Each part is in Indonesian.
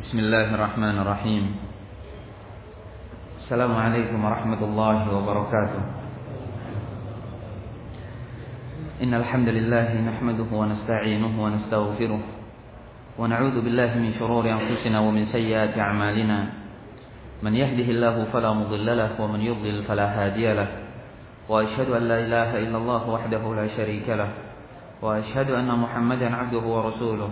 Bismillahirrahmanirrahim. Assalamualaikum warahmatullahi wabarakatuh. Innal hamdalillah nahmaduhu wa nasta'inuhu wa nastaghfiruh wa na'udzu billahi min shururi anfusina wa min sayyiati a'malina. Man yahdihillahu fala mudilla lahu wa man yudlil fala hadiya lahu. Wa asyhadu an la ilaha illallah wahdahu la syarika lahu wa asyhadu anna Muhammadan 'abduhu wa rasuluh.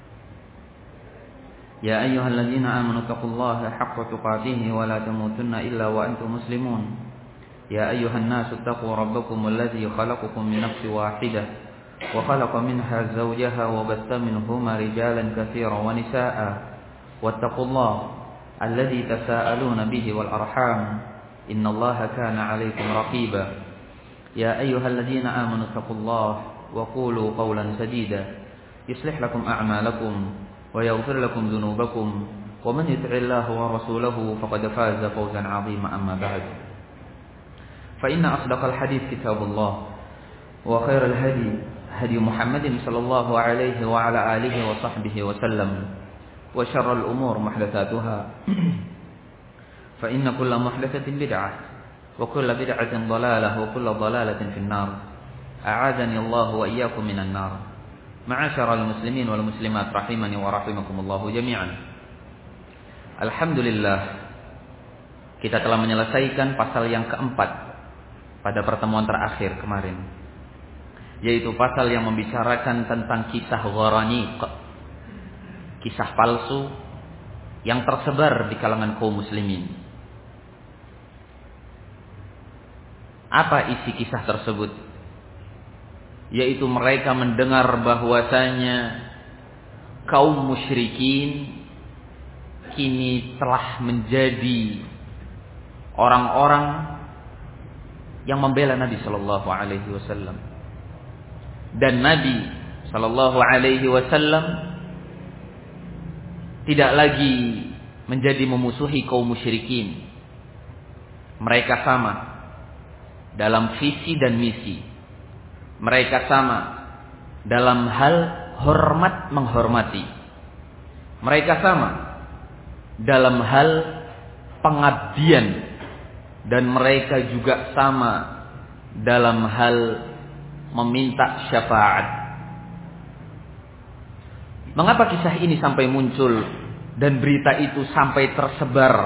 يا أيها الذين آمنوا اتقوا الله حق تقاته ولا تموتن إلا وأنتم مسلمون يا أيها الناس اتقوا ربكم الذي خلقكم من نفس واحدة وخلق منها زوجها وبث منهما رجالا كثيرا ونساء واتقوا الله الذي تساءلون به والأرحام إن الله كان عليكم رقيبا يا أيها الذين آمنوا اتقوا الله وقولوا قولا سديدا يصلح لكم أعمالكم ويغفر لكم ذنوبكم ومن يطع الله ورسوله فقد فاز فوزا عظيما أما بعد فإن أصدق الحديث كتاب الله وخير الهدي هدي محمد صلى الله عليه وعلى آله وصحبه وسلم وشر الأمور محدثاتها فإن كل محدثة بدعة وكل بدعة ضلالة وكل ضلالة في النار أعاذني الله وإياكم من النار. Ma'asyiral muslimin wal muslimat rahimani wa rahimakumullah jami'an. Alhamdulillah, kita telah menyelesaikan pasal yang keempat pada pertemuan terakhir kemarin, yaitu pasal yang membicarakan tentang kisah gharaniq, kisah palsu yang tersebar di kalangan kaum muslimin. Apa isi kisah tersebut? Yaitu mereka mendengar bahwasanya kaum musyrikin kini telah menjadi orang-orang yang membela Nabi sallallahu alaihi wasallam, dan Nabi sallallahu alaihi wasallam tidak lagi menjadi memusuhi kaum musyrikin. Mereka sama dalam visi dan misi. Mereka sama dalam hal hormat menghormati. Mereka sama dalam hal pengabdian, dan mereka juga sama dalam hal meminta syafaat. Mengapa kisah ini sampai muncul dan berita itu sampai tersebar?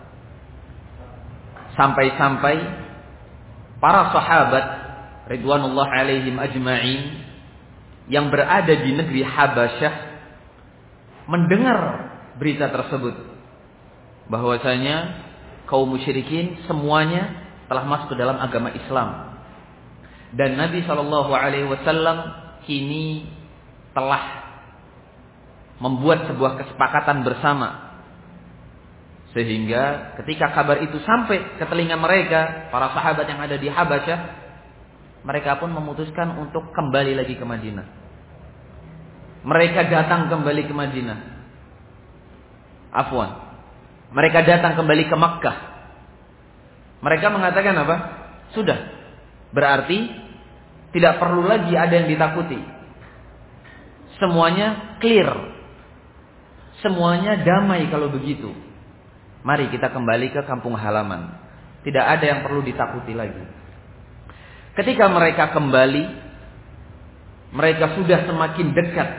Sampai-sampai para sahabat ridwanullah alaihim ajma'in yang berada di negeri Habasyah mendengar berita tersebut, bahwasanya kaum musyrikin semuanya telah masuk ke dalam agama Islam, dan Nabi sallallahu alaihi wasallam kini telah membuat sebuah kesepakatan bersama, sehingga ketika kabar itu sampai ke telinga mereka, para sahabat yang ada di Habasyah, mereka pun memutuskan untuk kembali lagi ke Madinah. Mereka datang kembali ke Madinah. Afwan. Mereka datang kembali ke Makkah. Mereka mengatakan apa? Sudah. Berarti tidak perlu lagi ada yang ditakuti. Semuanya clear. Semuanya damai kalau begitu. Mari kita kembali ke kampung halaman. Tidak ada yang perlu ditakuti lagi. Ketika mereka kembali, mereka sudah semakin dekat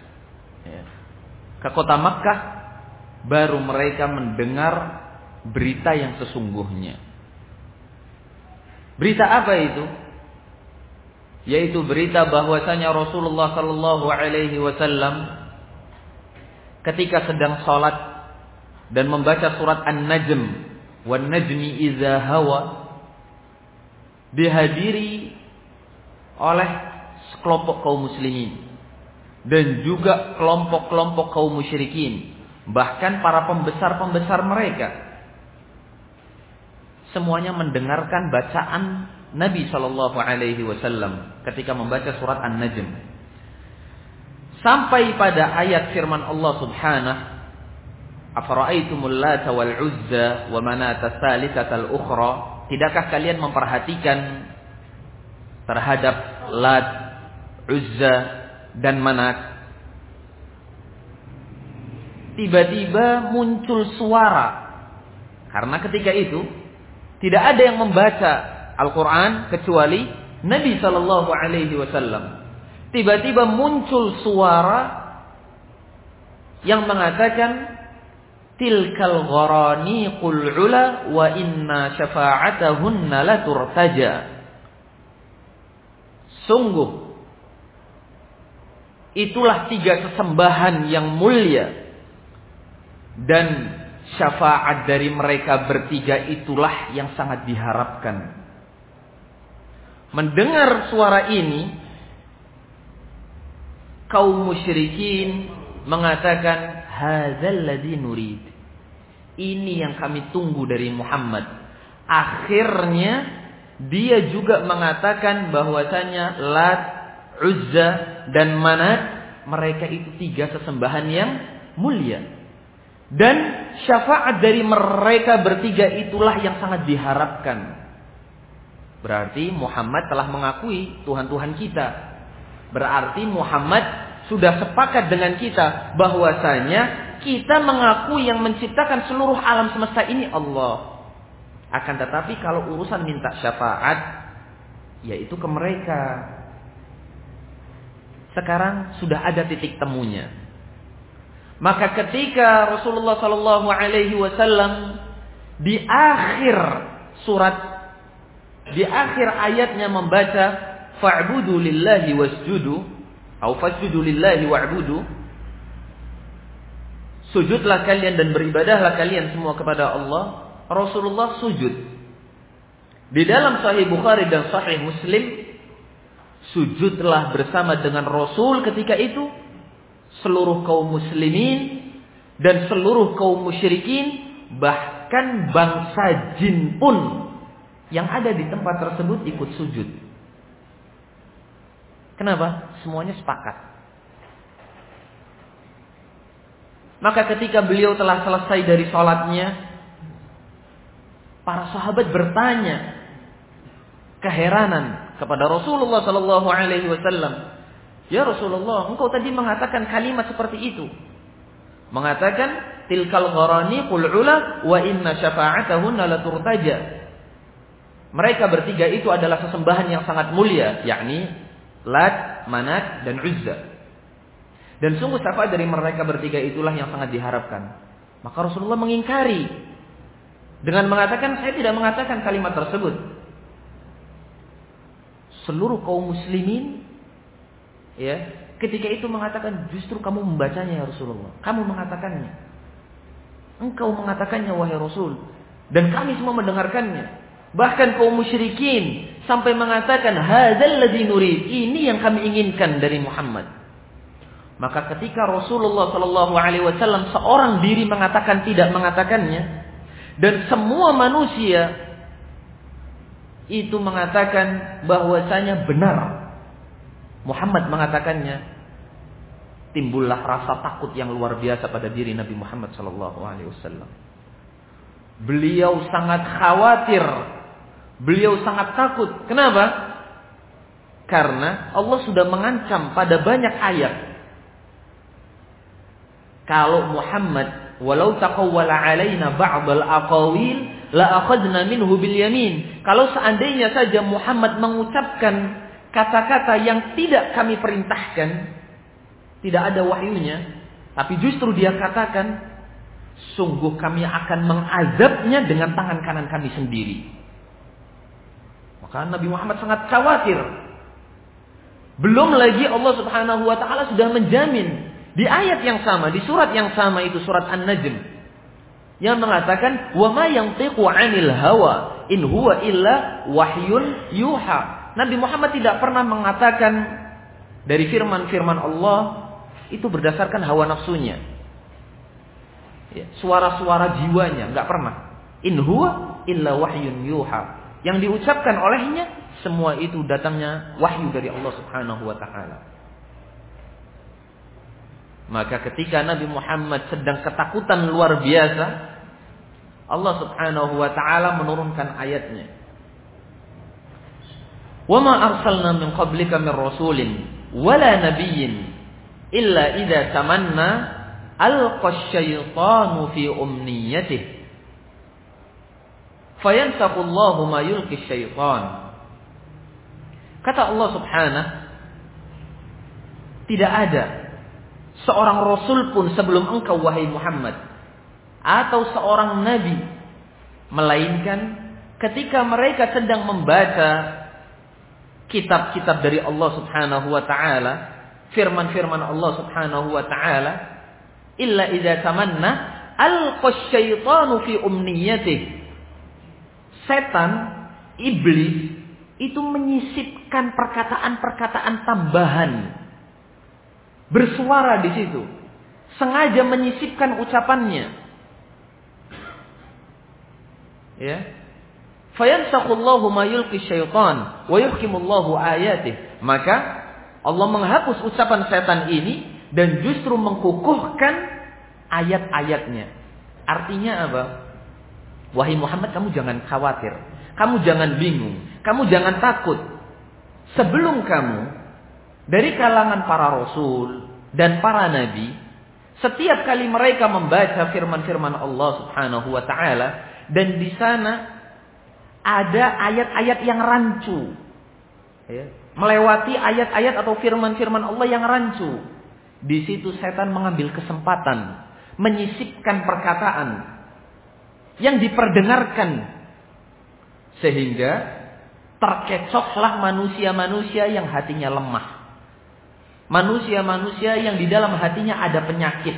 ke kota Makkah, baru mereka mendengar berita yang sesungguhnya. Berita apa itu? Yaitu berita bahwasanya Rasulullah sallallahu alaihi wasallam ketika sedang salat dan membaca surat An-Najm, wan najmi idza hawa, dihadiri oleh sekelompok kaum muslimin dan juga kelompok-kelompok kaum musyrikin, bahkan para pembesar-pembesar mereka. Semuanya mendengarkan bacaan Nabi sallallahu alaihi wasallam ketika membaca surat An-Najm, sampai pada ayat firman Allah Subhanahu, afara'aitumul lata wal uzza wa manata tsalitsatal ukhra, tidakkah kalian memperhatikan terhadap Lat, Uzza dan Manat? tiba-tiba muncul suara. Karena ketika itu tidak ada yang membaca Al-Quran kecuali Nabi Sallallahu Alaihi Wasallam. Tiba-tiba muncul suara yang mengatakan, tilkal gharaniqul ula wa inna syafa'atahunna la turtaja. Sungguh itulah 3 sesembahan yang mulia, dan syafaat dari mereka bertiga itulah yang sangat diharapkan. Mendengar suara ini, kaum musyrikin mengatakan, hadzal ladzi nurid. Ini yang kami tunggu dari Muhammad. Akhirnya dia juga mengatakan bahwasanya Lat, Uzza dan Manat, mereka itu 3 sesembahan yang mulia. Dan syafaat dari mereka bertiga itulah yang sangat diharapkan. Berarti Muhammad telah mengakui Tuhan-Tuhan kita. Berarti Muhammad sudah sepakat dengan kita bahwasanya kita mengakui yang menciptakan seluruh alam semesta ini Allah. Akan tetapi kalau urusan minta syafaat, yaitu ke mereka. Sekarang sudah ada titik temunya. Maka ketika Rasulullah Sallallahu Alaihi Wasallam di akhir surat, di akhir ayatnya membaca fa'budu lillahi wasjudu atau fasjudu lillahi wa'budu, sujudlah kalian dan beribadahlah kalian semua kepada Allah. Rasulullah sujud. Di dalam Sahih Bukhari dan Sahih Muslim, sujudlah bersama dengan Rasul ketika itu seluruh kaum muslimin dan seluruh kaum musyrikin, bahkan bangsa jin pun yang ada di tempat tersebut ikut sujud. Kenapa? Semuanya sepakat. Maka ketika beliau telah selesai dari sholatnya, para sahabat bertanya keheranan kepada Rasulullah Sallallahu Alaihi Wasallam, ya Rasulullah, engkau tadi mengatakan kalimat seperti itu, mengatakan tilkal gharaniqul ula wa inna syafa'atahunna la turtaja. Mereka bertiga itu adalah sesembahan yang sangat mulia, yakni Lat, Manat dan Uzza. Dan sungguh syafaat dari mereka bertiga itulah yang sangat diharapkan. Maka Rasulullah mengingkari dengan mengatakan, saya tidak mengatakan kalimat tersebut. Seluruh kaum muslimin ya, ketika itu mengatakan, justru kamu membacanya ya Rasulullah. Kamu mengatakannya. Engkau mengatakannya wahai Rasul. Dan kami semua mendengarkannya. Bahkan kaum musyrikin sampai mengatakan, hadzal ladzi nurid. Ini yang kami inginkan dari Muhammad. Maka ketika Rasulullah Sallallahu Alaihi Wasallam seorang diri mengatakan tidak mengatakannya, dan semua manusia itu mengatakan bahwasanya benar Muhammad mengatakannya, timbullah rasa takut yang luar biasa pada diri Nabi Muhammad Sallallahu Alaihi Wasallam. Beliau sangat khawatir, beliau sangat takut. Kenapa? Karena Allah sudah mengancam pada banyak ayat. Kalau Muhammad walau taqawwala alaina ba'dal aqawil la akhadna minhu bil yamin. Kalau seandainya saja Muhammad mengucapkan kata-kata yang tidak kami perintahkan, tidak ada wahyunya, tapi justru dia katakan, sungguh kami akan mengazabnya dengan tangan kanan kami sendiri. Maka Nabi Muhammad sangat khawatir. Belum lagi Allah Subhanahu wa taala sudah menjamin di ayat yang sama, di surat yang sama, itu surat An-Najm, yang mengatakan, wa ma yantiqu 'anil hawa in huwa illa wahyun yuha. Nabi Muhammad tidak pernah mengatakan dari firman-firman Allah itu berdasarkan hawa nafsunya, ya, suara-suara jiwanya, enggak pernah. In huwa illa wahyun yuha. Yang diucapkan olehnya semua itu datangnya wahyu dari Allah Subhanahu wa taala. Maka ketika Nabi Muhammad sedang ketakutan luar biasa, Allah Subhanahu wa taala menurunkan ayatnya. Wa ma arsalna min qablika min rasulin wala nabiyyin illa idza tamanna alqasyaitanu fi umniyatih fayansaqullahu ma yulqi syaitan. Kata Allah Subhanahu, tidak ada seorang rasul pun sebelum engkau wahai Muhammad atau seorang nabi, melainkan ketika mereka sedang membaca kitab-kitab dari Allah Subhanahu wa taala, firman-firman Allah Subhanahu wa taala, illa idza tamanna alqasyaitanu fi umniyatih. Setan, iblis itu menyisipkan perkataan-perkataan tambahan. Bersuara di situ. Sengaja menyisipkan ucapannya. Ya. Fayansakhullahu ma yulqi syaitan wa yuhkimullahu ayatih. Maka Allah menghapus ucapan setan ini dan justru mengkukuhkan ayat-ayatnya. Artinya apa? Wahai Muhammad, kamu jangan khawatir, kamu jangan bingung, kamu jangan takut. Sebelum kamu, dari kalangan para rasul dan para nabi, setiap kali mereka membaca firman-firman Allah Subhanahu wa taala, dan di sana ada ayat-ayat yang rancu, ya, melewati ayat-ayat atau firman-firman Allah yang rancu. Di situ setan mengambil kesempatan menyisipkan perkataan yang diperdengarkan, sehingga terkecoklah manusia-manusia yang hatinya lemah, manusia-manusia yang di dalam hatinya ada penyakit.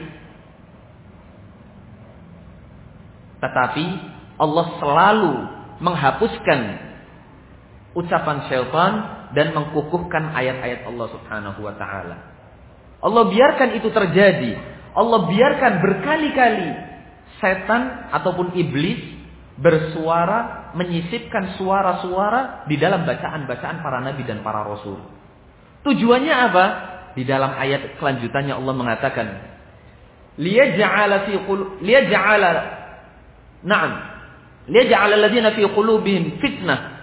Tetapi Allah selalu menghapuskan ucapan syaitan dan mengkukuhkan ayat-ayat Allah Subhanahu wa taala. Allah biarkan itu terjadi. Allah biarkan berkali-kali setan ataupun iblis bersuara, menyisipkan suara-suara di dalam bacaan-bacaan para nabi dan para rasul. Tujuannya apa? Di dalam ayat kelanjutannya Allah mengatakan, liyaj'ala alladziina fi qulubihim fitnah.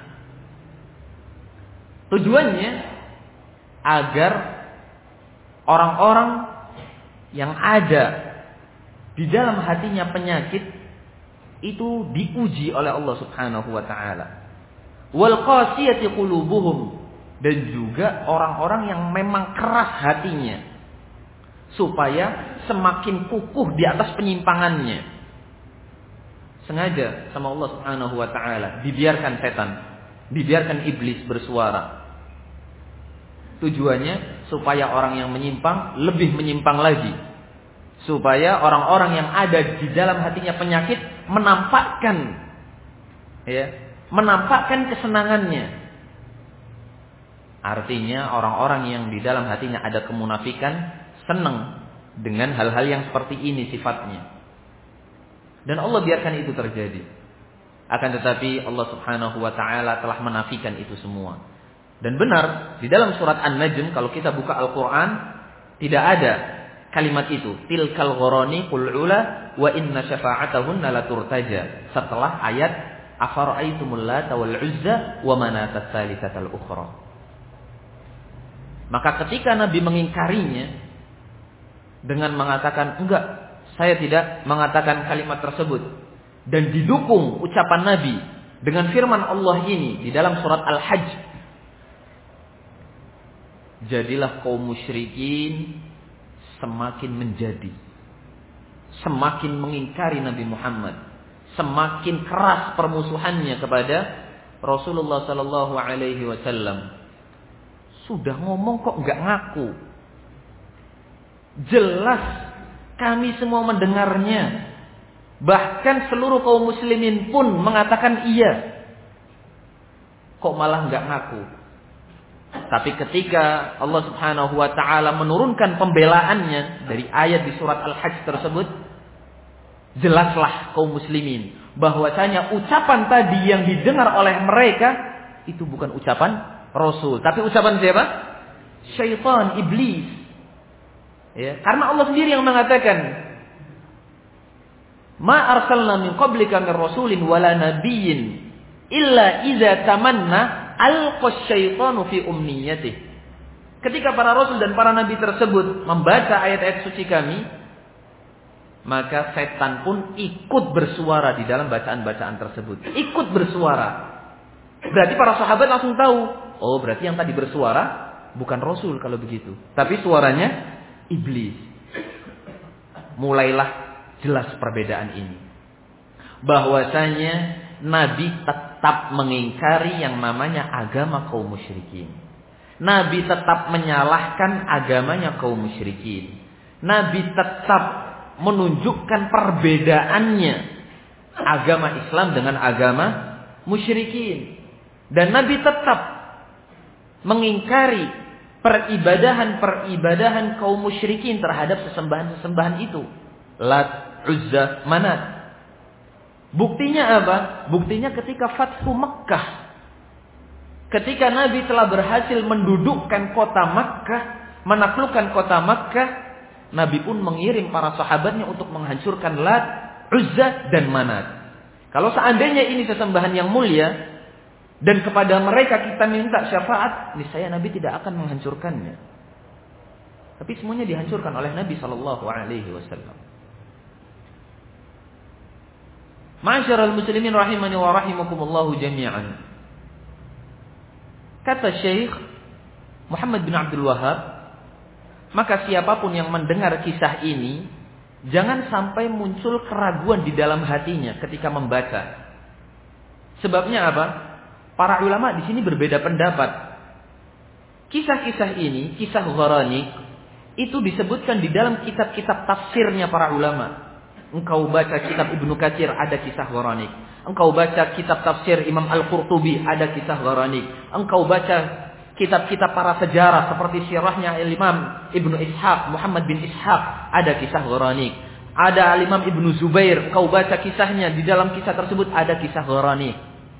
Tujuannya agar orang-orang yang ada di dalam hatinya penyakit itu diuji oleh Allah Subhanahu wa taala. Wal qasiyati qulubuhum, dan juga orang-orang yang memang keras hatinya, supaya semakin kukuh di atas penyimpangannya. Sengaja sama Allah Subhanahu wa taala dibiarkan setan, dibiarkan iblis bersuara. Tujuannya supaya orang yang menyimpang lebih menyimpang lagi, supaya orang-orang yang ada di dalam hatinya penyakit menampakkan kesenangannya. Artinya orang-orang yang di dalam hatinya ada kemunafikan senang dengan hal-hal yang seperti ini sifatnya. Dan Allah biarkan itu terjadi. Akan tetapi Allah Subhanahu wa taala telah menafikan itu semua. Dan benar, di dalam surat An-Najm kalau kita buka Al-Qur'an tidak ada kalimat itu, tilkal ghorani qul ula wa inna syafa'atahunna la turtaja, setelah ayat afara'aitumul lata wal uzza wa manatat tsalitsatal ukhra. Maka ketika Nabi mengingkarinya dengan mengatakan, enggak, saya tidak mengatakan kalimat tersebut, dan didukung ucapan Nabi dengan firman Allah ini di dalam surat Al-Hajj, jadilah kaum musyrikin semakin menjadi, semakin mengingkari Nabi Muhammad, semakin keras permusuhannya kepada Rasulullah sallallahu alaihi wasallam. Sudah ngomong kok enggak ngaku. Jelas kami semua mendengarnya. Bahkan seluruh kaum muslimin pun mengatakan iya. Kok malah enggak ngaku? Tapi ketika Allah Subhanahu wa taala menurunkan pembelaannya dari ayat di surat Al-Hajj tersebut, jelaslah kaum muslimin bahwasanya ucapan tadi yang didengar oleh mereka itu bukan ucapan Rasul, tapi ucapan siapa? Syaitan, iblis. Ya, karena Allah sendiri yang mengatakan, "Ma arsalna min qablika min rasulin wala nabiyyin illa idza tamanna alqa syaitanu fi umniyatih." Ketika para rasul dan para nabi tersebut membaca ayat-ayat suci kami, maka setan pun ikut bersuara di dalam bacaan-bacaan tersebut. Ikut bersuara. Berarti para sahabat langsung tahu, oh berarti yang tadi bersuara bukan Rasul kalau begitu, tapi suaranya iblis. Mulailah jelas perbedaan ini. Bahwasanya Nabi tetap mengingkari yang namanya agama kaum musyrikin. Nabi tetap menyalahkan agamanya kaum musyrikin. Nabi tetap menunjukkan perbedaannya agama Islam dengan agama musyrikin. Dan Nabi tetap mengingkari peribadahan kaum musyrikin terhadap sesembahan-sesembahan itu. Lat, Uzza, Manat. Buktinya apa? Buktinya ketika Fathu Makkah. Ketika Nabi telah berhasil mendudukkan kota Makkah, menaklukkan kota Makkah, Nabi pun mengirim para sahabatnya untuk menghancurkan Lat, Uzza, dan Manat. Kalau seandainya ini sesembahan yang mulia, dan kepada mereka kita minta syafaat, niscaya Nabi tidak akan menghancurkannya. Tapi semuanya dihancurkan oleh Nabi Shallallahu Alaihi Wasallam. Ma'asyiral muslimin rahimani wa rahimakumullahu jami'an. Kata Syekh Muhammad bin Abdul Wahhab, maka siapapun yang mendengar kisah ini, jangan sampai muncul keraguan di dalam hatinya ketika membaca. Sebabnya apa? Para ulama di sini berbeda pendapat. Kisah-kisah ini, kisah Gharanik, itu disebutkan di dalam kitab-kitab tafsirnya para ulama. Engkau baca kitab Ibnu Katsir, ada kisah Gharanik. Engkau baca kitab tafsir Imam Al-Qurtubi, ada kisah Gharanik. Engkau baca kitab-kitab para sejarah seperti sirahnya Imam Ibnu Ishaq, Muhammad bin Ishaq, ada kisah Gharanik. Ada Imam Ibnu Zubair, engkau baca kisahnya, di dalam kisah tersebut ada kisah Gharanik.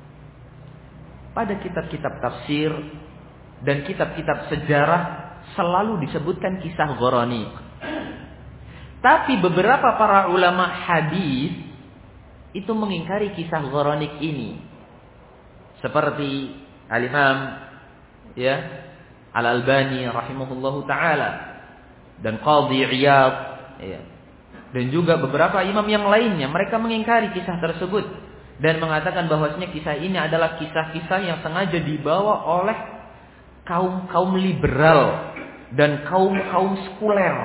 Pada kitab-kitab tafsir dan kitab-kitab sejarah selalu disebutkan kisah Gharanik. Tapi beberapa para ulama hadis itu mengingkari kisah Gharanik ini. Seperti Al-Imam Al-Albani rahimahullahu taala dan Qadhi Iyad dan juga beberapa imam yang lainnya, mereka mengingkari kisah tersebut dan mengatakan bahwasanya kisah ini adalah kisah-kisah yang sengaja dibawa oleh kaum liberal dan kaum sekuler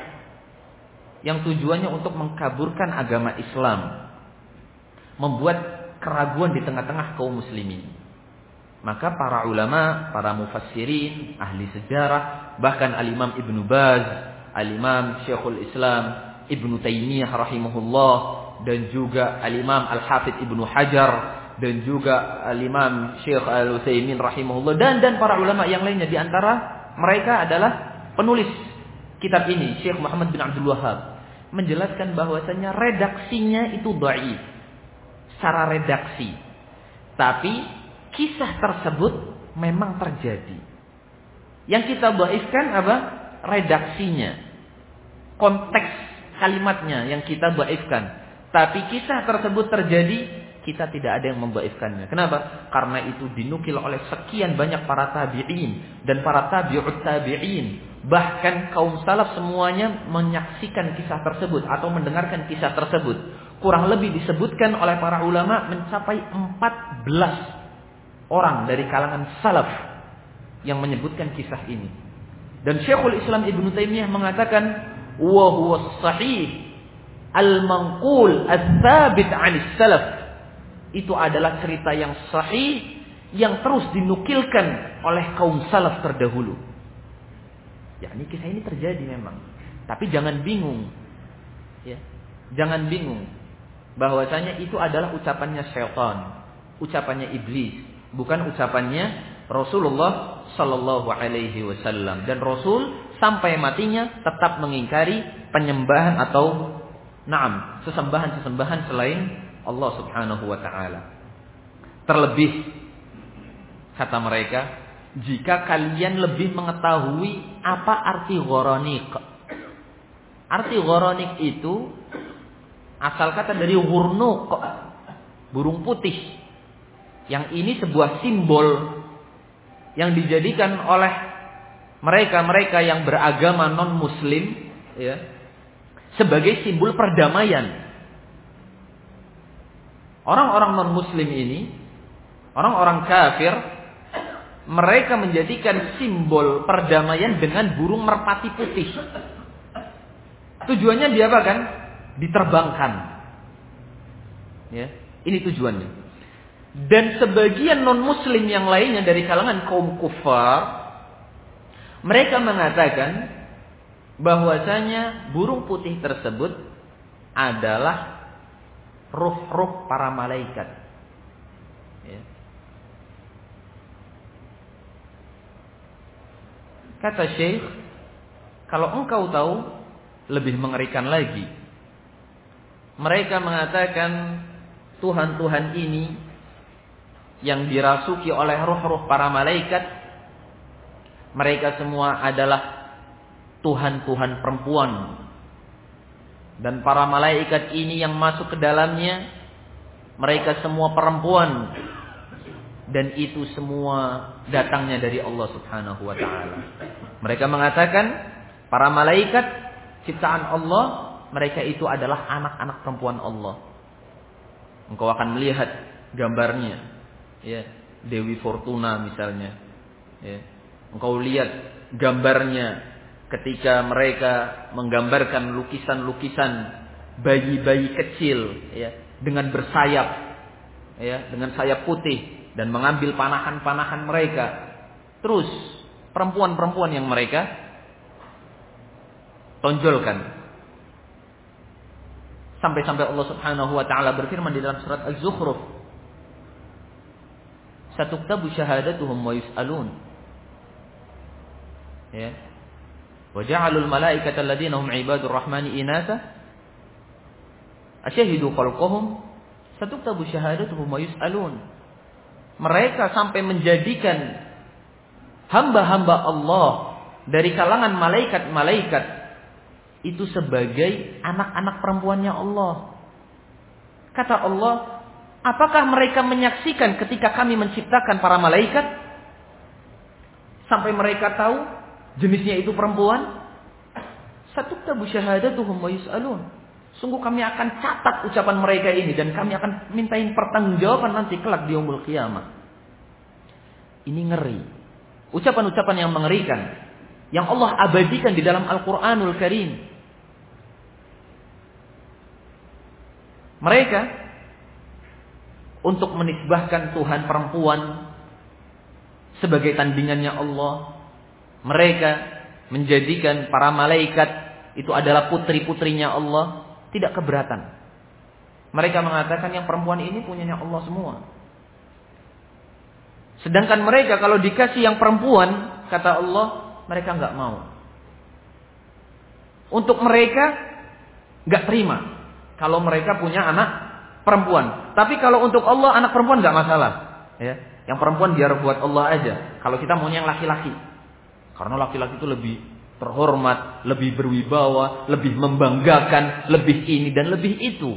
yang tujuannya untuk mengkaburkan agama Islam, membuat keraguan di tengah-tengah kaum muslimin. Maka para ulama, para mufassirin, ahli sejarah, bahkan Al-Imam Ibnu Baz, Al-Imam Syekhul Islam Ibnu Taimiyah rahimahullah, dan juga Al-Imam Al-Hafidz Ibnu Hajar, dan juga Al-Imam Syekh Al-Utsaimin rahimahullah, dan para ulama yang lainnya, di antara mereka adalah penulis kitab ini, Syekh Muhammad bin Abdul Wahhab, menjelaskan bahwasanya redaksinya itu dhaif secara redaksi. Tapi kisah tersebut memang terjadi. Yang kita dhaifkan apa? Redaksinya. Konteks kalimatnya yang kita dhaifkan. Tapi kisah tersebut terjadi, kita tidak ada yang membaifkannya. Kenapa? Karena itu dinukil oleh sekian banyak para tabi'in dan para tabi'ut tabi'in. Bahkan kaum salaf semuanya menyaksikan kisah tersebut atau mendengarkan kisah tersebut. Kurang lebih disebutkan oleh para ulama mencapai 14 orang dari kalangan salaf yang menyebutkan kisah ini. Dan Syekhul Islam Ibnu Taimiyah mengatakan, wa huwa sahih al-manqul ats-tsabit 'anis salaf. Itu adalah cerita yang sahih yang terus dinukilkan oleh kaum salaf terdahulu. Yakni kisah ini terjadi memang. Tapi jangan bingung. Ya. Jangan bingung bahwasanya itu adalah ucapannya syaitan, ucapannya iblis, bukan ucapannya Rasulullah sallallahu alaihi wasallam. Dan Rasul sampai matinya tetap mengingkari penyembahan atau sesembahan-sesembahan selain Allah subhanahu wa ta'ala. Terlebih kata mereka, jika kalian lebih mengetahui apa arti Gharanik. Arti Gharanik itu asal kata dari ghurnuq, burung putih. Yang ini sebuah simbol yang dijadikan oleh mereka-mereka yang beragama non-muslim, ya, sebagai simbol perdamaian. Orang-orang non-muslim ini, orang-orang kafir, mereka menjadikan simbol perdamaian dengan burung merpati putih. Tujuannya diapakan? Diterbangkan. Ya, ini tujuannya. Dan sebagian non-muslim yang lainnya dari kalangan kaum kufar, mereka mengatakan bahwasanya burung putih tersebut adalah ruh-ruh para malaikat. Ya. Kata Syekh, kalau engkau tahu, lebih mengerikan lagi. Mereka mengatakan Tuhan-Tuhan ini yang dirasuki oleh ruh-ruh para malaikat, mereka semua adalah Tuhan-Tuhan perempuan. Dan para malaikat ini yang masuk ke dalamnya, mereka semua perempuan. Dan itu semua datangnya dari Allah Subhanahu wa ta'ala. Mereka mengatakan para malaikat ciptaan Allah, mereka itu adalah anak-anak perempuan Allah. Engkau akan melihat gambarnya, ya, Dewi Fortuna misalnya. Ya. Engkau lihat gambarnya ketika mereka menggambarkan lukisan-lukisan bayi-bayi kecil, ya, dengan bersayap, ya, dengan sayap putih dan mengambil panahan-panahan mereka. Terus perempuan-perempuan yang mereka tonjolkan. Sampai-sampai Allah Subhanahu wa ta'ala berfirman di dalam surat Az-Zukhruf, "Satuktabu syahadatuhum wa yus'alun." Ya. Wa ja'alul malaikata alladziina hum 'ibadur rahmani inatha asyahidu khalqahum satuktabu syahadatuhum wa yus'alun. Mereka sampai menjadikan hamba-hamba Allah dari kalangan malaikat-malaikat itu sebagai anak-anak perempuannya Allah. Kata Allah, apakah mereka menyaksikan ketika kami menciptakan para malaikat sampai mereka tahu jenisnya itu perempuan? Satuktabu syahadatuhum wa yus'alun. Sungguh kami akan catat ucapan mereka ini dan kami akan mintain pertanggungjawaban nanti kelak di yaumul qiyamah. Ini ngeri. Ucapan-ucapan yang mengerikan yang Allah abadikan di dalam Al-Qur'anul Karim. Mereka untuk menisbahkan Tuhan perempuan sebagai tandingannya Allah, mereka menjadikan para malaikat itu adalah putri-putrinya Allah, tidak keberatan. Mereka mengatakan yang perempuan ini punyanya Allah semua. Sedangkan mereka kalau dikasih yang perempuan, kata Allah, mereka enggak mau. Untuk mereka enggak terima kalau mereka punya anak perempuan. Tapi kalau untuk Allah anak perempuan enggak masalah. Ya, yang perempuan biar buat Allah aja. Kalau kita maunya yang laki-laki. Karena laki-laki itu lebih terhormat, lebih berwibawa, lebih membanggakan, lebih ini dan lebih itu.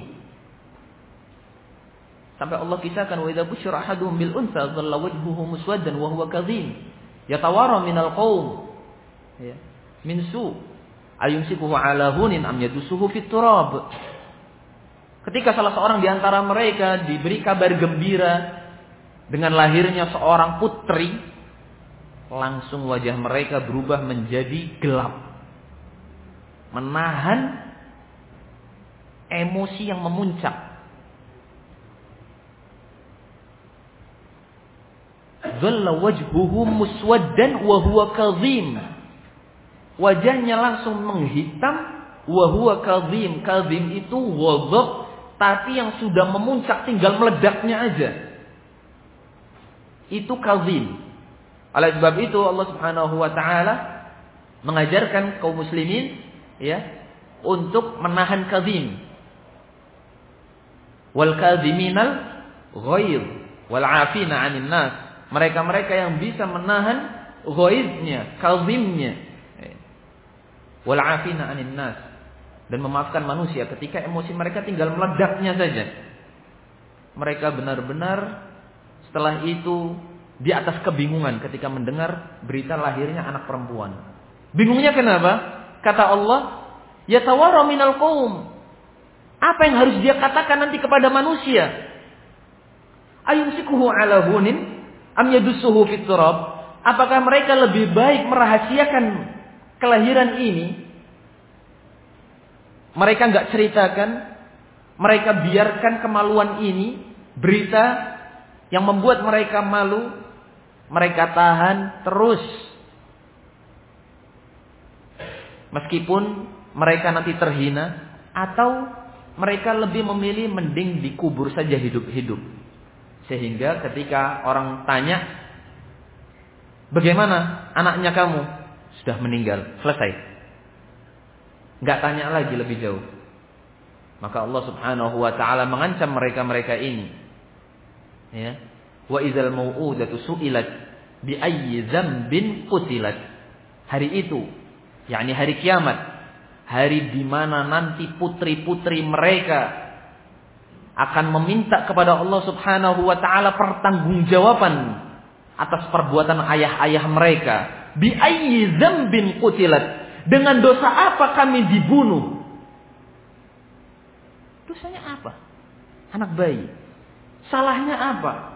Sampai Allah kisahkan, wa idza busyira ahaduhum bil untha dhalla wajhuhu muswaddan wa huwa kadhim yatawara minal qaum, ya, min su ayumsikuhu ala hunin am yadusuhu fit turab. Ketika salah seorang di antara mereka diberi kabar gembira dengan lahirnya seorang putri, langsung wajah mereka berubah menjadi gelap. Menahan emosi yang memuncak. Dhalla wajhuhu muswaddan wa huwa kadhim. Wajahnya langsung menghitam wa huwa kadhim. Kadhim itu ghadab tapi yang sudah memuncak tinggal meledaknya aja. Itu kadhim. Oleh sebab itu Allah Subhanahu wa taala mengajarkan kaum muslimin, ya, untuk menahan kadhim. Wal kadhiminal ghaidh wal 'afina 'anil nas. Mereka-mereka yang bisa menahan ghaidhnya, kadhimnya. Wal 'afina 'anil nas, dan memaafkan manusia ketika emosi mereka tinggal meledaknya saja. Mereka benar-benar setelah itu di atas kebingungan ketika mendengar berita lahirnya anak perempuan. Bingungnya kenapa? Kata Allah, Yatawara minal qaum. Apa yang harus dia katakan nanti kepada manusia? Ayumsikuhu ala hunin am yadussuhu fit turab? Apakah mereka lebih baik merahasiakan kelahiran ini? Mereka enggak ceritakan, mereka biarkan kemaluan ini, berita yang membuat mereka malu, mereka tahan terus. Meskipun mereka nanti terhina, atau mereka lebih memilih mending dikubur saja hidup-hidup. Sehingga ketika orang tanya, bagaimana anaknya kamu? Sudah meninggal, selesai. Enggak tanya lagi lebih jauh. Maka Allah Subhanahu wa taala mengancam mereka-mereka ini. Ya. Wa idzal mau'udatu su'ilat bi ayyi dzambin qutilat. Hari itu, yakni hari kiamat, hari di mana nanti putri-putri mereka akan meminta kepada Allah Subhanahu wa taala pertanggungjawaban atas perbuatan ayah-ayah mereka. Bi ayyi dzambin qutilat. Dengan dosa apa kami dibunuh? Dosanya apa? Anak bayi. Salahnya apa?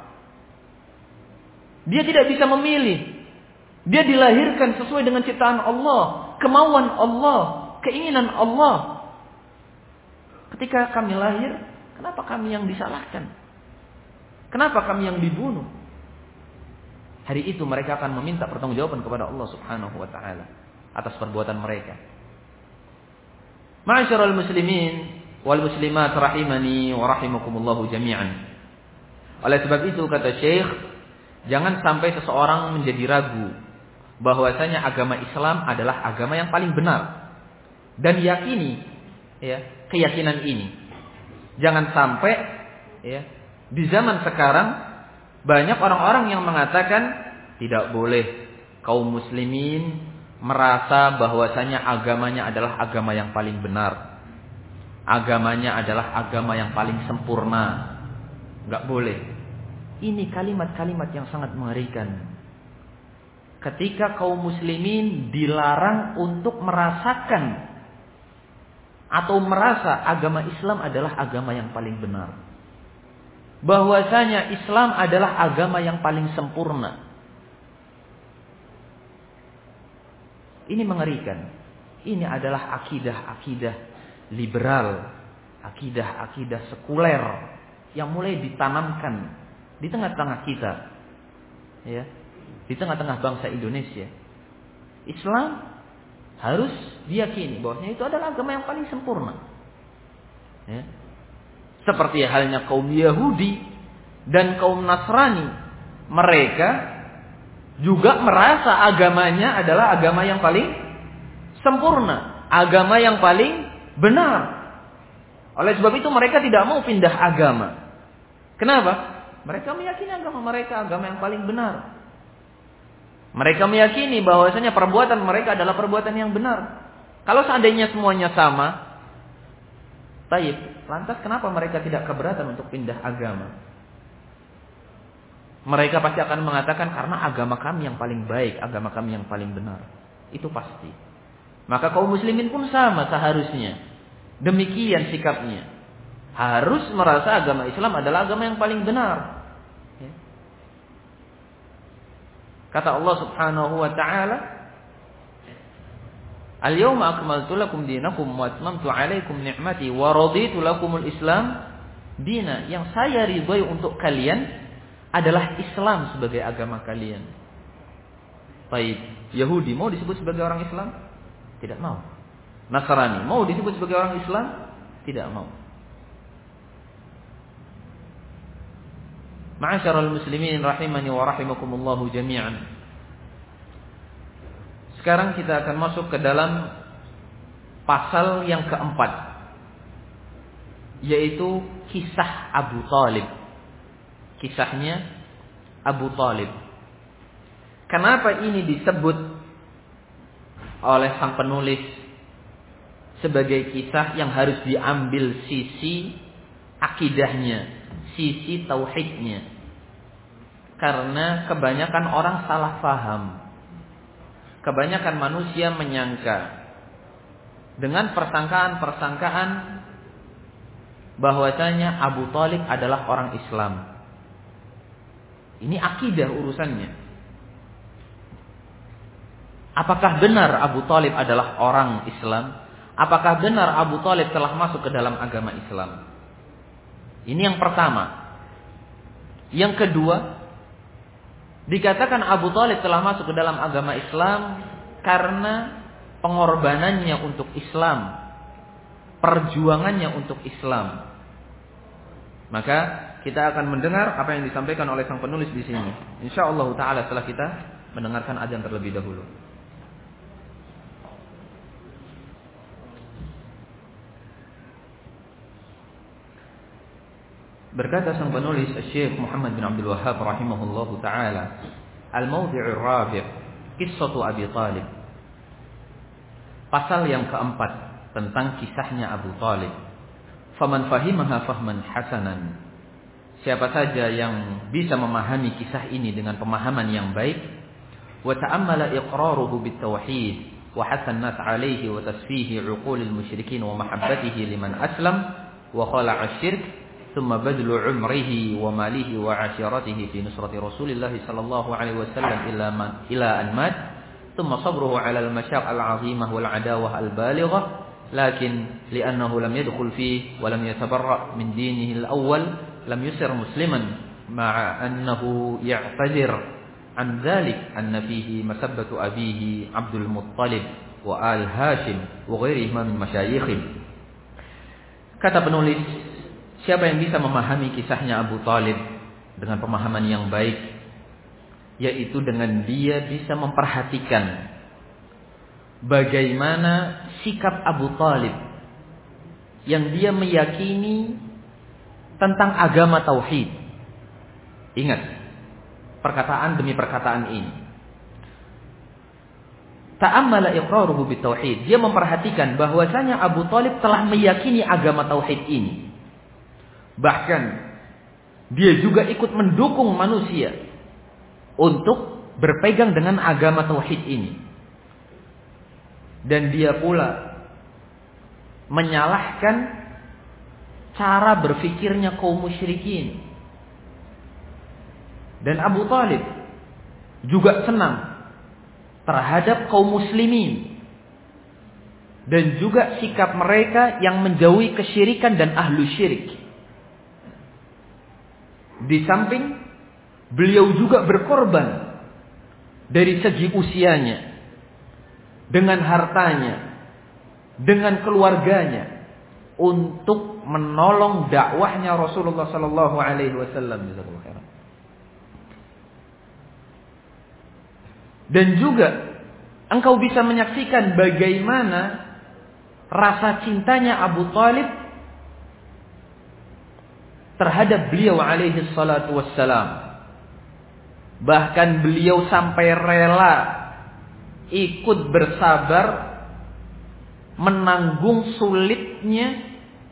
Dia tidak bisa memilih. Dia dilahirkan sesuai dengan ciptaan Allah, kemauan Allah, keinginan Allah. Ketika kami lahir, kenapa kami yang disalahkan? Kenapa kami yang dibunuh? Hari itu mereka akan meminta pertanggungjawaban kepada Allah Subhanahu wa taala atas perbuatan mereka. Ma'asyiral muslimin wal muslimat rahimani wa rahimakumullah jami'an. Oleh sebab itu kata Syekh, jangan sampai seseorang menjadi ragu bahwasanya agama Islam adalah agama yang paling benar, dan yakini ya keyakinan ini. Jangan sampai ya di zaman sekarang banyak orang-orang yang mengatakan tidak boleh kaum muslimin merasa bahwasanya agamanya adalah agama yang paling benar. Agamanya adalah agama yang paling sempurna. Enggak boleh. Ini kalimat-kalimat yang sangat mengerikan. Ketika kaum muslimin dilarang untuk merasakan atau merasa agama Islam adalah agama yang paling benar. Bahwasanya Islam adalah agama yang paling sempurna. Ini mengerikan. Ini adalah akidah-akidah liberal, akidah-akidah sekuler yang mulai ditanamkan di tengah-tengah kita, ya, di tengah-tengah bangsa Indonesia. Islam harus diyakini bahwasanya itu adalah agama yang paling sempurna. Ya. Seperti halnya kaum Yahudi dan kaum Nasrani, mereka juga merasa agamanya adalah agama yang paling sempurna, agama yang paling benar. Oleh sebab itu mereka tidak mau pindah agama. Kenapa? Mereka meyakini agama mereka agama yang paling benar. Mereka meyakini bahwasanya perbuatan mereka adalah perbuatan yang benar. Kalau seandainya semuanya sama, baik, lantas kenapa mereka tidak keberatan untuk pindah agama? Mereka pasti akan mengatakan karena agama kami yang paling baik, agama kami yang paling benar. Itu pasti. Maka kaum muslimin pun sama seharusnya. Demikian sikapnya. Harus merasa agama Islam adalah agama yang paling benar. Ya. Kata Allah Subhanahu wa taala, "Al-yawma akmaltu lakum dinakum wa atmamtu 'alaikum ni'mati wa raditu lakumul Islam dina." Yang saya ridhai untuk kalian adalah Islam sebagai agama kalian. Baik, Yahudi mau disebut sebagai orang Islam? Tidak mau. Nasrani mau disebut sebagai orang Islam? Tidak mau. Ma'asyiral muslimin rahimani wa rahimakumullah jami'an. Sekarang kita akan masuk ke dalam pasal yang keempat, yaitu kisah Abu Thalib. Kisahnya Abu Thalib. Kenapa ini disebut oleh sang penulis sebagai kisah yang harus diambil sisi akidahnya, sisi tauhidnya? Karena kebanyakan orang salah paham. Kebanyakan manusia menyangka dengan persangkaan-persangkaan bahwasanya Abu Thalib adalah orang Islam. Ini akidah urusannya. Apakah benar Abu Thalib adalah orang Islam? Apakah benar Abu Thalib telah masuk ke dalam agama Islam? Ini yang pertama. Yang kedua, dikatakan Abu Thalib telah masuk ke dalam agama Islam karena pengorbanannya untuk Islam, perjuangannya untuk Islam. Maka kita akan mendengar apa yang disampaikan oleh sang penulis di sini. Insyaallah taala setelah kita mendengarkan azan terlebih dahulu. Berkata sang penulis Syekh Muhammad bin Abdul Wahhab rahimahullahu taala, al-mawdhi'ur rabi', qissatu Abi Thalib. Pasal yang keempat tentang kisahnya Abu Thalib. Faman fahimaha fahman hasanan. Siapa saja yang bisa memahami kisah ini dengan pemahaman yang baik, wa ta'ammala iqraruhu bit-tauhid wa hasan nas 'alaihi wa tasfihi 'uqulil musyrikin wa mahabbatihi liman aslam wa khala'a asy-syirk. ثم بذل عمره وماله وعشيرته في نصرة رسول الله صلى الله عليه وسلم إلى أن مات ثم صبره على المشاق العظيمة والعداوة البالغة لكن لأنه لم يدخل فيه ولم يتبرأ من دينه الأول لم يصر مسلما مع أنه يعتذر عن ذلك أن فيه مسبة أبيه عبد المطلب وآل هاشم وغيرهما من مشايخه. Kata penulis, siapa yang bisa memahami kisahnya Abu Thalib dengan pemahaman yang baik, yaitu dengan dia bisa memperhatikan bagaimana sikap Abu Thalib yang dia meyakini tentang agama tauhid. Ingat, perkataan demi perkataan ini. Ta'ammala iqraruhu bitauhid. Dia memperhatikan bahwasanya Abu Thalib telah meyakini agama tauhid ini. Bahkan dia juga ikut mendukung manusia untuk berpegang dengan agama tauhid ini. Dan dia pula menyalahkan cara berfikirnya kaum musyrikin. Dan Abu Thalib juga senang terhadap kaum muslimin dan juga sikap mereka yang menjauhi kesyirikan dan ahlu syirik. Di samping beliau juga berkorban dari segi usianya, dengan hartanya, dengan keluarganya untuk menolong dakwahnya Rasulullah sallallahu alaihi wasallam. Dan juga engkau bisa menyaksikan bagaimana rasa cintanya Abu Thalib terhadap beliau alaihi salatu wassalam. Bahkan beliau sampai rela ikut bersabar menanggung sulitnya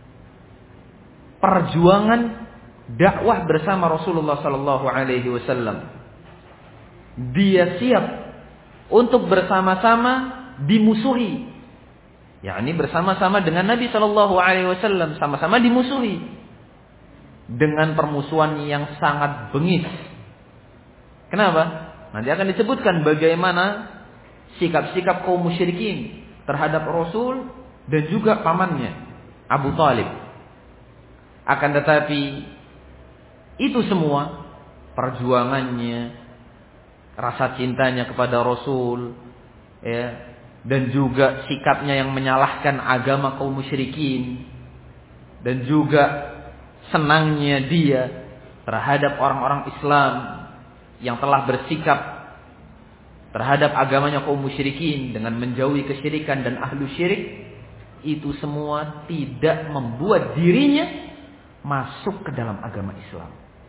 perjuangan dakwah bersama Rasulullah sallallahu alaihi wasallam. Dia siap untuk bersama-sama dimusuhi. yakni bersama-sama dengan Nabi sallallahu alaihi wasallam, sama-sama dimusuhi. Dengan permusuhan yang sangat bengis. Kenapa? Nanti akan disebutkan bagaimana sikap-sikap kaum musyrikin terhadap Rasul dan juga pamannya Abu Thalib. Akan tetapi itu semua perjuangannya, rasa cintanya kepada Rasul, ya, dan juga sikapnya yang menyalahkan agama kaum musyrikin, dan juga senangnya dia terhadap orang-orang Islam yang telah bersikap terhadap agamanya kaum musyrikin dengan menjauhi kesyirikan dan ahlu syirik, itu semua tidak membuat dirinya masuk ke dalam agama Islam.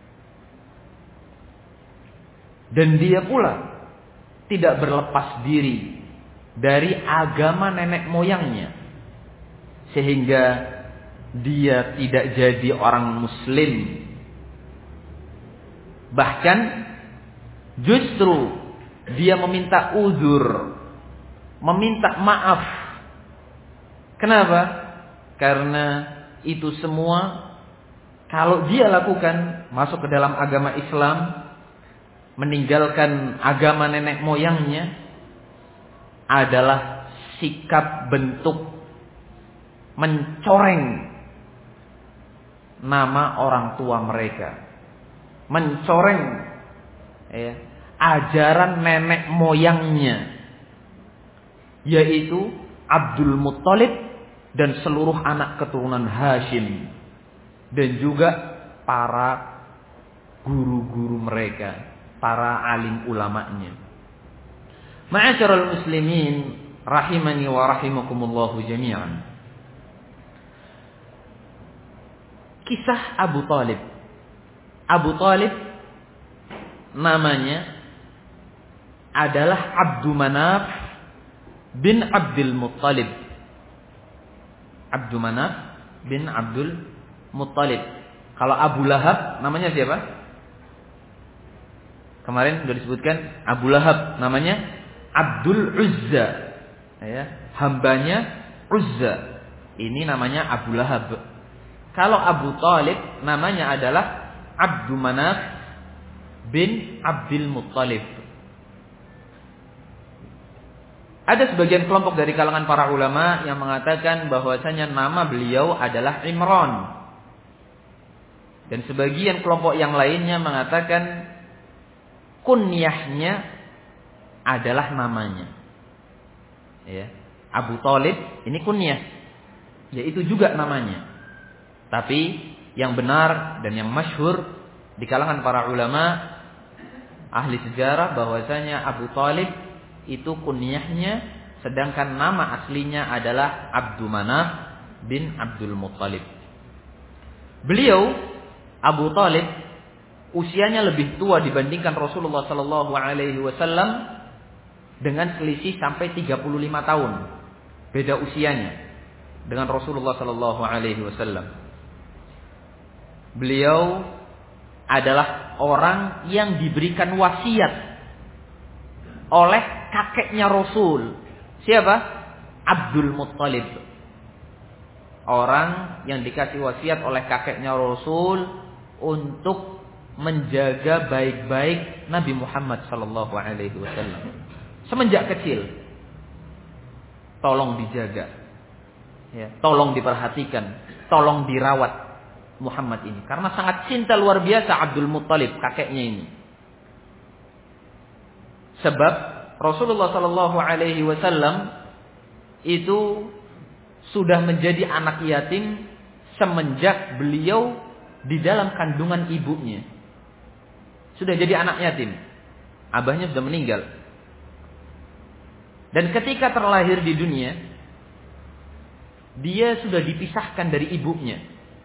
Dan dia pula tidak berlepas diri dari agama nenek moyangnya, sehingga dia tidak jadi orang muslim. Bahkan justru dia meminta uzur, meminta maaf Kenapa? Karena itu semua kalau dia lakukan, masuk ke dalam agama Islam, meninggalkan agama nenek moyangnya, adalah sikap bentuk mencoreng nama orang tua mereka, mencoreng ajaran nenek moyangnya, yaitu Abdul Muttalib dan seluruh anak keturunan Hashim, dan juga para guru-guru mereka, para alim ulamanya. Ma'asyiral muslimin rahimani wa rahimakumullahu jami'an. Kisah Abu Talib. Abu Talib namanya adalah Abdul Manaf bin Abdul Muttalib. Abdul Manaf bin Abdul Muttalib. Kalau Abu Lahab namanya siapa? Kemarin sudah disebutkan Abu Lahab namanya Abdul Uzza, hambanya Uzza. Ini namanya Abu Lahab. Kalau Abu Talib namanya adalah Abdul Manaf bin Abdul Muttalib. Ada sebagian kelompok dari kalangan para ulama yang mengatakan bahwasanya nama beliau adalah Imran. Dan sebagian kelompok yang lainnya mengatakan kunyahnya adalah namanya. Abu Talib ini kunyah, yaitu juga namanya. Tapi yang benar dan yang masyhur di kalangan para ulama ahli sejarah bahwasanya Abu Talib itu kunyahnya, sedangkan nama aslinya adalah Abdul Manaf bin Abdul Muttalib. Beliau Abu Talib usianya lebih tua dibandingkan Rasulullah sallallahu alaihi wasallam dengan selisih sampai 35 tahun. Beda usianya dengan Rasulullah sallallahu alaihi wasallam. Beliau adalah orang yang diberikan wasiat oleh kakeknya Rasul. Siapa? Abdul Muttalib. Orang yang dikasih wasiat oleh kakeknya Rasul untuk menjaga baik-baik Nabi Muhammad sallallahu alaihi wasallam. Semenjak kecil tolong dijaga. Tolong diperhatikan, tolong dirawat Muhammad ini, karena sangat cinta luar biasa Abdul Muttalib kakeknya ini. Sebab Rasulullah sallallahu alaihi wasallam itu sudah menjadi anak yatim semenjak beliau di dalam kandungan ibunya. Sudah jadi anak yatim. Abahnya sudah meninggal. Dan ketika terlahir di dunia, dia sudah dipisahkan dari ibunya.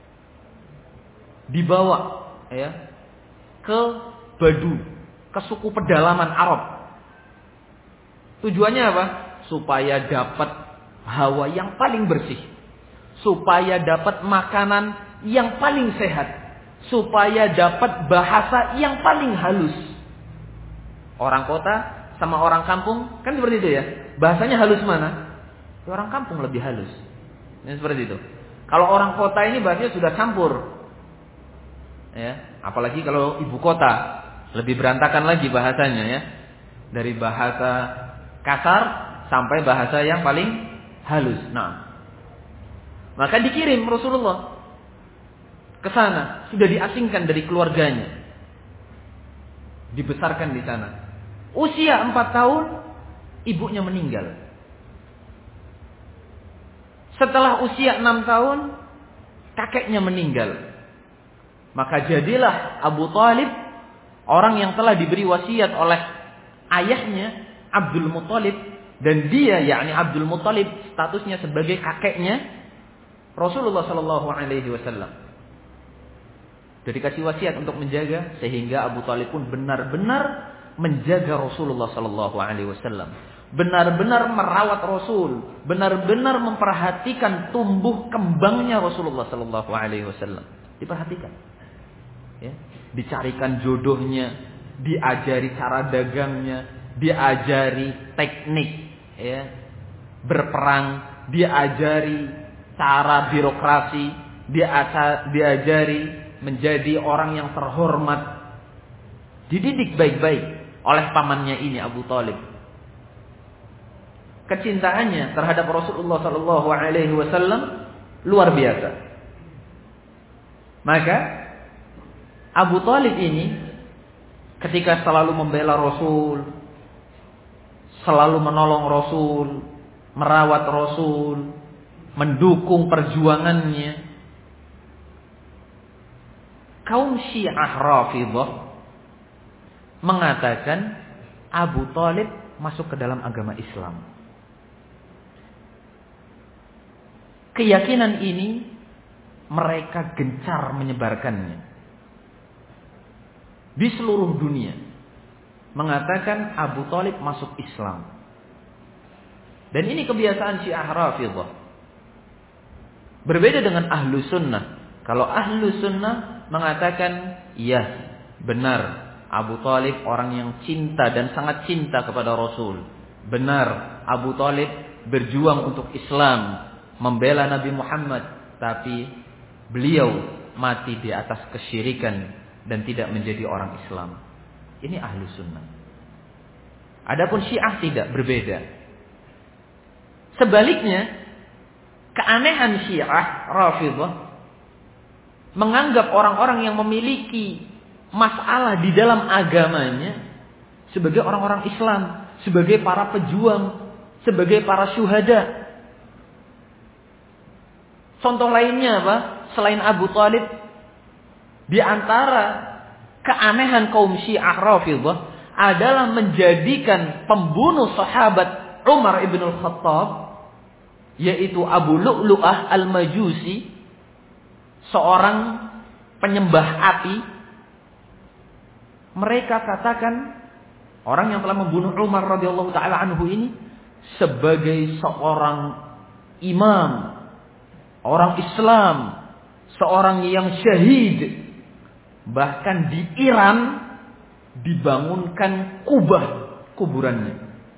Dibawa ke Badu, ke suku pedalaman Arab. Tujuannya apa? Supaya dapat hawa yang paling bersih, supaya dapat makanan yang paling sehat, supaya dapat bahasa yang paling halus. Orang kota sama orang kampung kan seperti itu ya. Bahasanya halus mana? Orang kampung lebih halus. Ini seperti itu. Kalau orang kota ini bahasanya sudah campur. Apalagi kalau ibu kota, lebih berantakan lagi bahasanya ya. Dari bahasa kasar sampai bahasa yang paling halus. Nah, maka dikirim Rasulullah ke sana, sudah diasingkan dari keluarganya, dibesarkan di sana. Usia 4 tahun ibunya meninggal. Setelah usia 6 tahun kakeknya meninggal. Maka jadilah Abu Talib orang yang telah diberi wasiat oleh ayahnya Abdul Muttalib, dan dia yakni Abdul Muttalib statusnya sebagai kakeknya Rasulullah sallallahu alaihi wasallam. Jadi dikasih wasiat untuk menjaga, sehingga Abu Talib pun benar-benar menjaga Rasulullah sallallahu alaihi wasallam. Benar-benar merawat Rasul, benar-benar memperhatikan tumbuh kembangnya Rasulullah sallallahu alaihi wasallam. Diperhatikan. Dicarikan jodohnya, diajari cara dagangnya, diajari teknik berperang, diajari cara birokrasi, diajari menjadi orang yang terhormat. Dididik baik-baik oleh pamannya ini Abu Thalib. Kecintaannya terhadap Rasulullah sallallahu alaihi wasallam luar biasa. Maka Abu Thalib ini ketika selalu membela Rasul, selalu menolong Rasul, merawat Rasul, mendukung perjuangannya, kaum Syiah Rafidhah mengatakan Abu Thalib masuk ke dalam agama Islam. Keyakinan ini mereka gencar menyebarkannya di seluruh dunia, mengatakan Abu Thalib masuk Islam. Dan ini kebiasaan Syiah Rafidhah. Berbeda dengan Ahlu Sunnah. Kalau Ahlu Sunnah mengatakan, iya, benar, Abu Thalib orang yang cinta dan sangat cinta kepada Rasul. Benar, Abu Thalib berjuang untuk Islam, membela Nabi Muhammad, tapi beliau mati di atas kesyirikan dan tidak menjadi orang Islam. Ini Ahlu Sunnah. Adapun Syiah tidak, berbeda. Sebaliknya, keanehan Syiah Rafidhah menganggap orang-orang yang memiliki masalah di dalam agamanya sebagai orang-orang Islam, sebagai para pejuang, sebagai para syuhada. Contoh lainnya apa? Selain Abu Thalib, di antara keanehan kaum Syiah Rafidhah adalah menjadikan pembunuh sahabat Umar ibn al-Khattab, yaitu Abu Lu'lu'ah al-Majusi, seorang penyembah api. Mereka katakan orang yang telah membunuh Umar radhiyallahu taala anhu ini sebagai seorang imam, orang Islam, seorang yang syahid. Bahkan di Iran dibangunkan kubah kuburannya.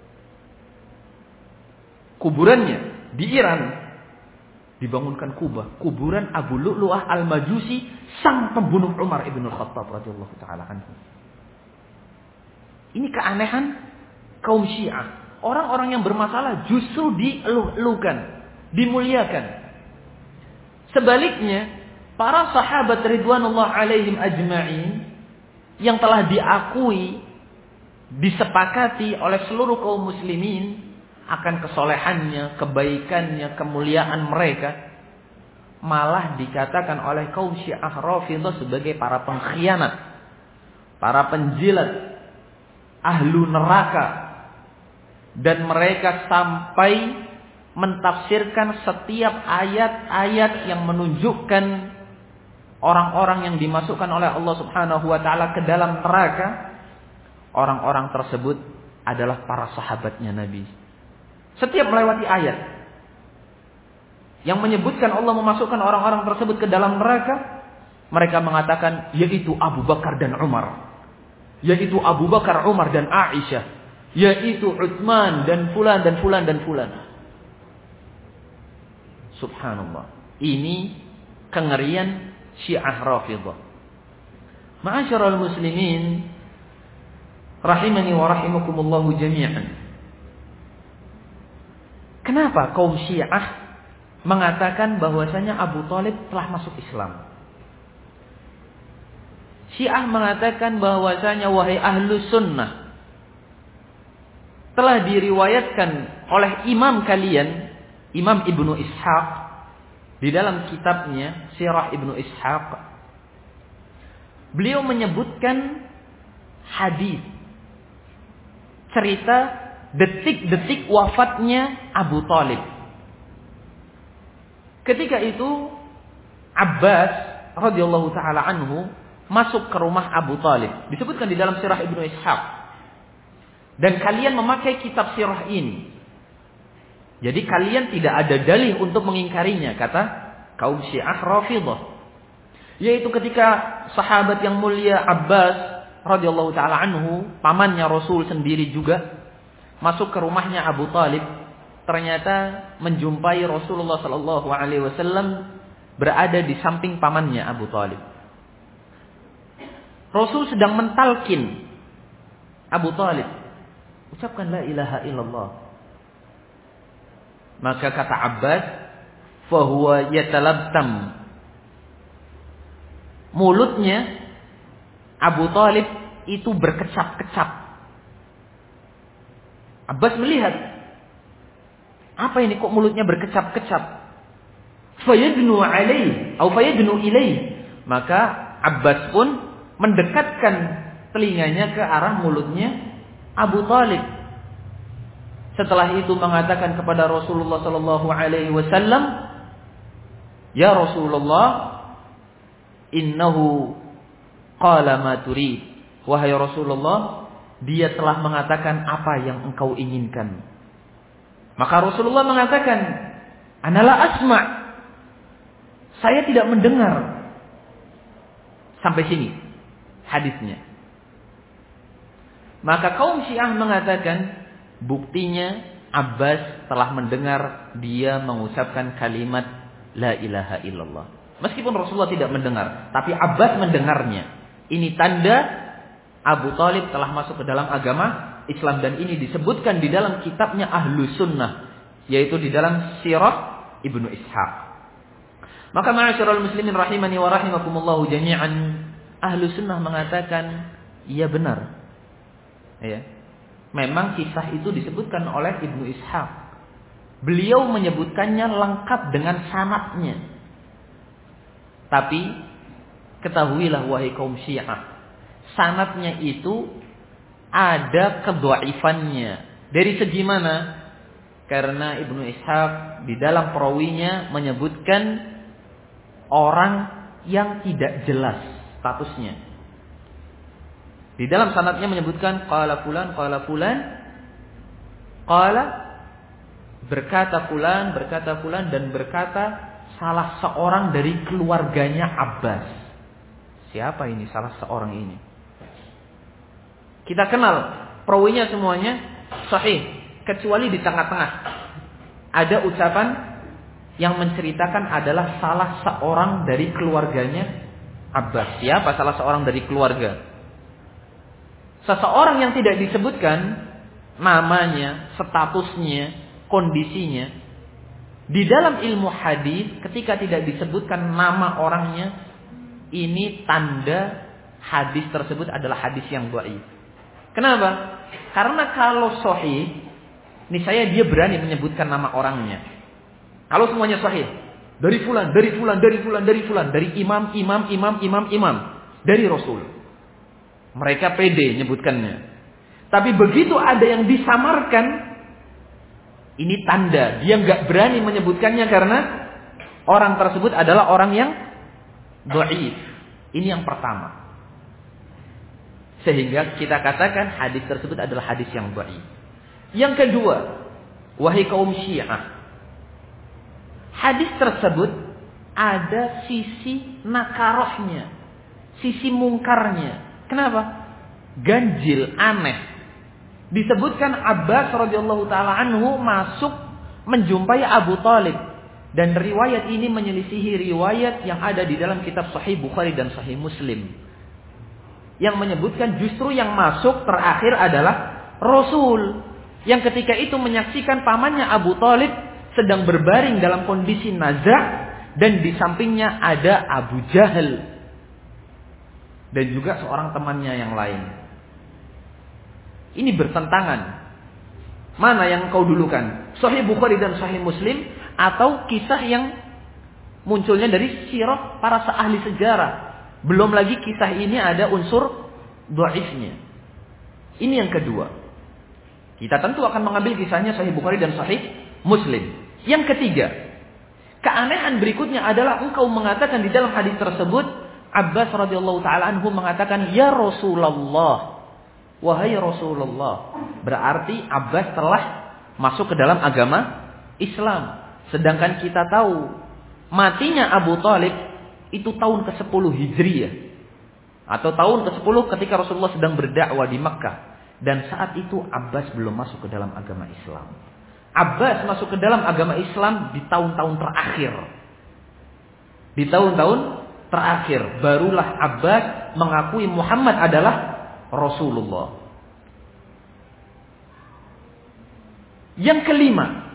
Kuburannya di Iran dibangunkan kubah, kuburan Abu Lu'lu'ah al-Majusi, sang pembunuh Umar ibn al-Khattab radhiyallahu taala anhu. Ini keanehan kaum Syiah. Orang-orang yang bermasalah justru dieluh-elukan, dimuliakan. Sebaliknya, para sahabat ridwanullah alaihim ajma'in yang telah diakui, disepakati oleh seluruh kaum muslimin akan kesolehannya, kebaikannya, kemuliaan mereka, malah dikatakan oleh kaum Syiah Rafidhah sebagai para pengkhianat, para penjilat, ahlu neraka. Dan mereka sampai mentafsirkan setiap ayat-ayat yang menunjukkan orang-orang yang dimasukkan oleh Allah Subhanahu wa taala ke dalam neraka, orang-orang tersebut adalah para sahabatnya Nabi. Setiap melewati ayat yang menyebutkan Allah memasukkan orang-orang tersebut ke dalam neraka, mereka mengatakan yaitu Abu Bakar dan Umar, yaitu Abu Bakar, Umar dan Aisyah, yaitu Utsman dan fulan dan fulan dan fulan. Subhanallah. Ini kengerian Syiah Rafidhah. Ma'asyiral muslimin rahimani wa rahimakumullahu jami'an. Kenapa kaum Syiah mengatakan bahwasanya Abu Thalib telah masuk Islam? Syiah mengatakan bahwasanya wahai ahlu sunnah, telah diriwayatkan oleh imam kalian, Imam Ibnu Ishaq, di dalam kitabnya Sirah Ibnu Ishaq, beliau menyebutkan hadis cerita detik-detik wafatnya Abu Thalib. Ketika itu Abbas radhiyallahu taala anhu masuk ke rumah Abu Thalib. Disebutkan di dalam Sirah Ibnu Ishaq. Dan kalian memakai kitab sirah ini. Jadi kalian tidak ada dalih untuk mengingkarinya, kata kaum Syiah Rafidhah. Yaitu ketika sahabat yang mulia Abbas radhiyallahu taala anhu, pamannya Rasul sendiri juga, masuk ke rumahnya Abu Thalib, ternyata menjumpai Rasulullah sallallahu alaihi wasallam berada di samping pamannya Abu Thalib. Rasul sedang mentalkin Abu Thalib, ucapkan la ilaha illallah. Maka kata Abbas, fahuwa yatalabtam. Mulutnya Abu Thalib itu berkecap-kecap. Abbas melihat, apa ini kok mulutnya berkecap-kecap? Fayadnu alaih atau fayadnu ilaih. Maka Abbas pun mendekatkan telinganya ke arah mulutnya Abu Thalib. Setelah itu mengatakan kepada Rasulullah sallallahu alaihi wasallam, "Ya Rasulullah, innahu qala ma turid." Wahai Rasulullah, dia telah mengatakan apa yang engkau inginkan. Maka Rasulullah mengatakan, "Ana la asma'." Saya tidak mendengar. Sampai sini hadisnya. Maka kaum Syiah mengatakan, buktinya Abbas telah mendengar dia mengucapkan kalimat la ilaha illallah. Meskipun Rasulullah tidak mendengar, tapi Abbas mendengarnya. Ini tanda Abu Thalib telah masuk ke dalam agama Islam, dan ini disebutkan di dalam kitabnya Ahlus Sunnah, yaitu di dalam Sirah Ibnu Ishaq. Maka ma'asyiral muslimin rahimani wa rahimakumullah jami'an, Ahlus Sunnah mengatakan iya benar. Ya. Memang kisah itu disebutkan oleh Ibnu Ishaq. Beliau menyebutkannya lengkap dengan sanadnya. Tapi ketahuilah wahai kaum Syiah, sanadnya itu ada kedhaifannya. Dari segi mana? Karena Ibnu Ishaq di dalam perawinya menyebutkan orang yang tidak jelas statusnya. Di dalam sanadnya menyebutkan qala fulan, qala berkata fulan dan berkata salah seorang dari keluarganya Abbas. Siapa ini salah seorang ini? Kita kenal perawinya semuanya sahih, kecuali di tengah-tengah ada ucapan yang menceritakan adalah salah seorang dari keluarganya Abbas. Siapa salah seorang dari keluarga? Seseorang yang tidak disebutkan namanya, statusnya, kondisinya. Di dalam ilmu hadis, ketika tidak disebutkan nama orangnya, ini tanda hadis tersebut adalah hadis yang dhaif. Kenapa? Karena kalau sahih, niscaya dia berani menyebutkan nama orangnya. Kalau semuanya sahih, dari fulan, dari imam, dari Rasul. Mereka pede nyebutkannya. Tapi begitu ada yang disamarkan, ini tanda dia nggak berani menyebutkannya karena orang tersebut adalah orang yang dhaif. Ini yang pertama. Sehingga kita katakan hadis tersebut adalah hadis yang dhaif. Yang kedua, wahai kaum Syiah, hadis tersebut ada sisi nakarohnya, sisi mungkarnya. Kenapa? Ganjil, aneh. Disebutkan Abbas radhiyallahu taala anhu masuk menjumpai Abu Thalib, dan riwayat ini menyelisihi riwayat yang ada di dalam kitab Sahih Bukhari dan Sahih Muslim, yang menyebutkan justru yang masuk terakhir adalah Rasul, yang ketika itu menyaksikan pamannya Abu Thalib sedang berbaring dalam kondisi nazak, dan di sampingnya ada Abu Jahal dan juga seorang temannya yang lain. Ini bertentangan. Mana yang kau dulukan? Sahih Bukhari dan Sahih Muslim, atau kisah yang munculnya dari sirah para ahli sejarah? Belum lagi kisah ini ada unsur dhaifnya. Ini yang kedua. Kita tentu akan mengambil kisahnya Sahih Bukhari dan Sahih Muslim. Yang ketiga, keanehan berikutnya adalah engkau mengatakan di dalam hadis tersebut, Abbas radhiyallahu taala anhu mengatakan, "Ya Rasulullah, wahai Rasulullah." Berarti Abbas telah masuk ke dalam agama Islam. Sedangkan kita tahu matinya Abu Thalib itu tahun ke-10 Hijriyah, atau tahun ke-10 ketika Rasulullah sedang berdakwah di Makkah, dan saat itu Abbas belum masuk ke dalam agama Islam. Abbas masuk ke dalam agama Islam di tahun-tahun terakhir. Di tahun-tahun terakhir barulah Abbas mengakui Muhammad adalah Rasulullah. Yang kelima,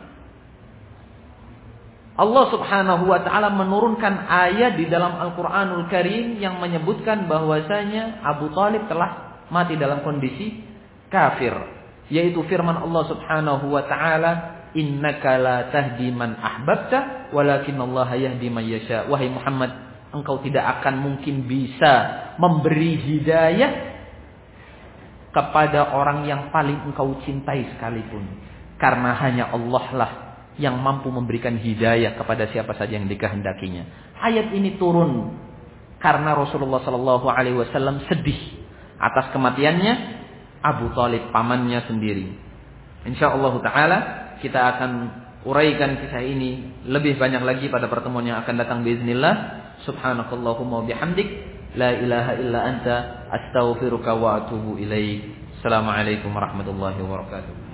Allah Subhanahu wa taala menurunkan ayat di dalam Al-Qur'anul Karim yang menyebutkan bahwasanya Abu Thalib telah mati dalam kondisi kafir, yaitu firman Allah Subhanahu wa taala, "Innaka la tahdi man ahbabta, walakinallaha yahdi man yasha." Wahai Muhammad, engkau tidak akan mungkin bisa memberi hidayah kepada orang yang paling engkau cintai sekalipun, karena hanya Allah lah yang mampu memberikan hidayah kepada siapa saja yang dikehendakinya. Ayat ini turun karena Rasulullah SAW sedih atas kematiannya Abu Thalib, pamannya sendiri. Insyaallah taala kita akan uraikan kisah ini lebih banyak lagi pada pertemuan yang akan datang biiznillah. Subhanakallahumma wa bihamdik, la ilaha illa anta, astaghfiruka wa atubu ilaik. Assalamualaikum warahmatullahi wabarakatuh.